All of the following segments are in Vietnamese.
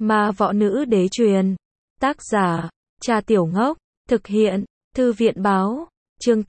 Ma võ nữ đế truyền. Tác giả, Cha Tiểu Ngốc. Thực hiện, Thư viện báo. Chương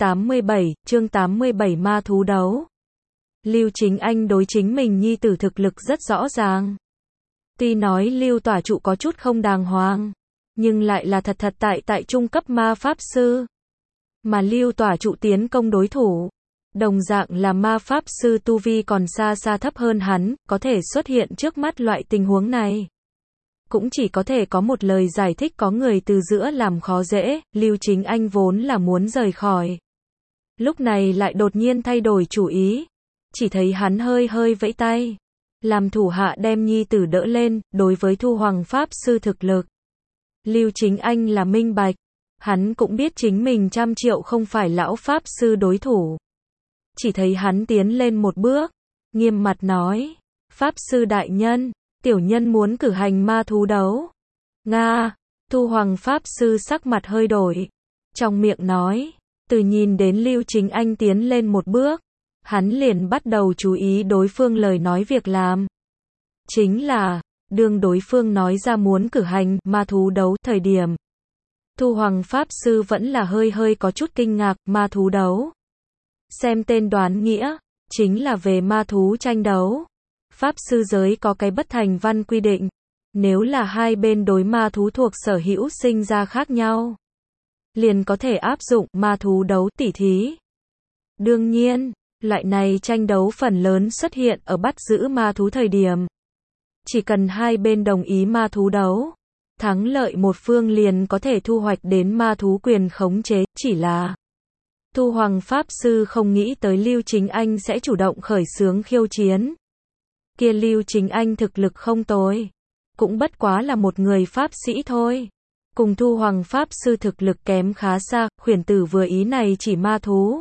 87 Ma thú đấu. Lưu Chính Anh đối chính mình nhi tử thực lực rất rõ ràng. Tuy nói Lưu tỏa trụ có chút không đàng hoàng, nhưng lại là thật tại trung cấp ma pháp sư. Mà Lưu tỏa trụ tiến công đối thủ, đồng dạng là ma pháp sư tu vi còn xa thấp hơn hắn, có thể xuất hiện trước mắt loại tình huống này. Cũng chỉ có thể có một lời giải thích, có người từ giữa làm khó dễ. Lưu Chính Anh vốn là muốn rời khỏi, lúc này lại đột nhiên thay đổi chủ ý. Chỉ thấy hắn hơi vẫy tay, làm thủ hạ đem nhi tử đỡ lên. Đối với Thu Hoàng pháp sư thực lực, Lưu Chính Anh là minh bạch. Hắn cũng biết chính mình 100 triệu không phải lão pháp sư đối thủ. Chỉ thấy hắn tiến lên một bước, nghiêm mặt nói: "Pháp sư đại nhân, tiểu nhân muốn cử hành ma thú đấu." Nga. Thu Hoàng pháp sư sắc mặt hơi đổi, trong miệng nói. Từ nhìn đến Lưu Chính Anh tiến lên một bước, hắn liền bắt đầu chú ý đối phương lời nói việc làm. Chính là, đương đối phương nói ra muốn cử hành ma thú đấu thời điểm, Thu Hoàng pháp sư vẫn là hơi có chút kinh ngạc. Ma thú đấu, xem tên đoán nghĩa, chính là về ma thú tranh đấu. Pháp sư giới có cái bất thành văn quy định, nếu là hai bên đối ma thú thuộc sở hữu sinh ra khác nhau, liền có thể áp dụng ma thú đấu tỉ thí. Đương nhiên, loại này tranh đấu phần lớn xuất hiện ở bắt giữ ma thú thời điểm. Chỉ cần hai bên đồng ý ma thú đấu, thắng lợi một phương liền có thể thu hoạch đến ma thú quyền khống chế. Chỉ là Thu Hoàng pháp sư không nghĩ tới Lưu Chính Anh sẽ chủ động khởi xướng khiêu chiến. Kia Lưu Chính Anh thực lực không tồi, cũng bất quá là một người pháp sĩ thôi, cùng Thu Hoàng pháp sư thực lực kém khá xa. Khuyển tử vừa ý này chỉ ma thú,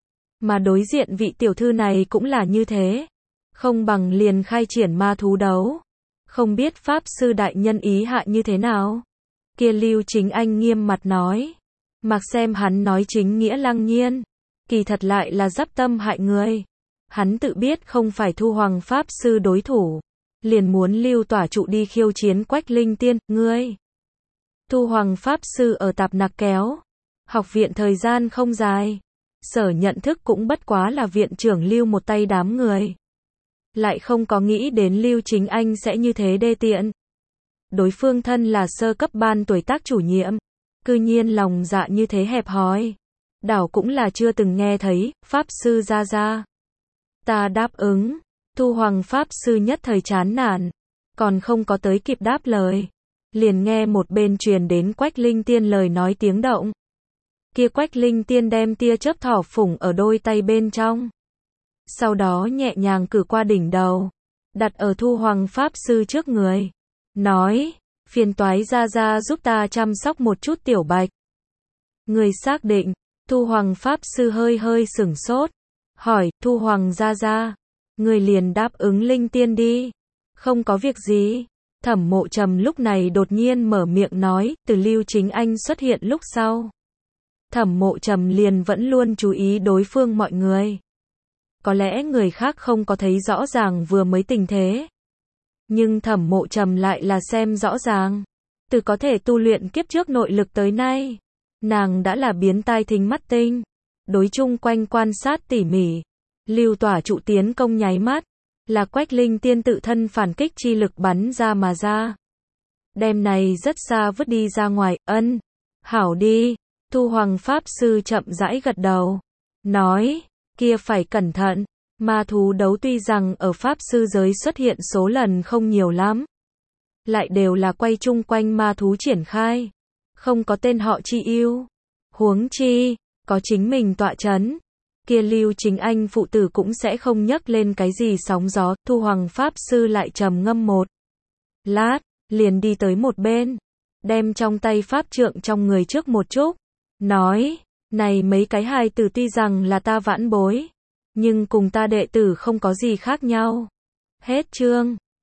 mà đối diện vị tiểu thư này cũng là như thế, không bằng liền khai triển ma thú đấu. Không biết pháp sư đại nhân ý hạ như thế nào? Kia Lưu Chính Anh nghiêm mặt nói. Mặc xem hắn nói chính nghĩa lăng nhiên, kỳ thật lại là dắp tâm hại người. Hắn tự biết không phải Thu Hoàng pháp sư đối thủ, liền muốn Lưu tỏa trụ đi khiêu chiến Quách Linh Tiên. Ngươi, Thu Hoàng pháp sư ở Tạp Nặc kéo học viện thời gian không dài, sở nhận thức cũng bất quá là viện trưởng Lưu một tay đám người, lại không có nghĩ đến Lưu Chính Anh sẽ như thế đê tiện. Đối phương thân là sơ cấp ban tuổi tác chủ nhiệm, cư nhiên lòng dạ như thế hẹp hòi, đảo cũng là chưa từng nghe thấy. Pháp sư ra. Ta đáp ứng. Thu Hoàng pháp sư nhất thời chán nản, còn không có tới kịp đáp lời, liền nghe một bên truyền đến Quách Linh Tiên lời nói tiếng động. Kia Quách Linh Tiên đem tia chớp thỏ phủng ở đôi tay bên trong, sau đó nhẹ nhàng cử qua đỉnh đầu, đặt ở Thu Hoàng pháp sư trước người, nói: "Phiền toái ra giúp ta chăm sóc một chút tiểu bạch." Người xác định? Thu Hoàng pháp sư hơi sửng sốt, hỏi: "Thu Hoàng ra, người liền đáp ứng Linh Tiên đi." "Không có việc gì." Thẩm Mộ Trầm lúc này đột nhiên mở miệng nói. Từ Lưu Chính Anh xuất hiện lúc sau, Thẩm Mộ Trầm liền vẫn luôn chú ý đối phương mọi người. Có lẽ người khác không có thấy rõ ràng vừa mới tình thế, nhưng Thẩm Mộ Trầm lại là xem rõ ràng. Từ có thể tu luyện kiếp trước nội lực tới nay, nàng đã là biến tai thính mắt tinh, đối chung quanh quan sát tỉ mỉ. Lưu tỏa trụ tiến công nháy mắt, là Quách Linh Tiên tự thân phản kích chi lực bắn ra mà ra, đem này rất xa vứt đi ra ngoài. Ân, hảo đi. Thu Hoàng pháp sư chậm rãi gật đầu, nói: "Kia phải cẩn thận. Ma thú đấu tuy rằng ở pháp sư giới xuất hiện số lần không nhiều lắm, lại đều là quay chung quanh ma thú triển khai, không có tên họ chi ưu. Huống chi, có chính mình tọa chấn, kia Lưu Chính Anh phụ tử cũng sẽ không nhấc lên cái gì sóng gió." Thu Hoàng pháp sư lại trầm ngâm một lát, liền đi tới một bên, đem trong tay pháp trượng trong người trước một chút, nói: "Này mấy cái hài tử tuy rằng là ta vãn bối, nhưng cùng ta đệ tử không có gì khác nhau." Hết chương.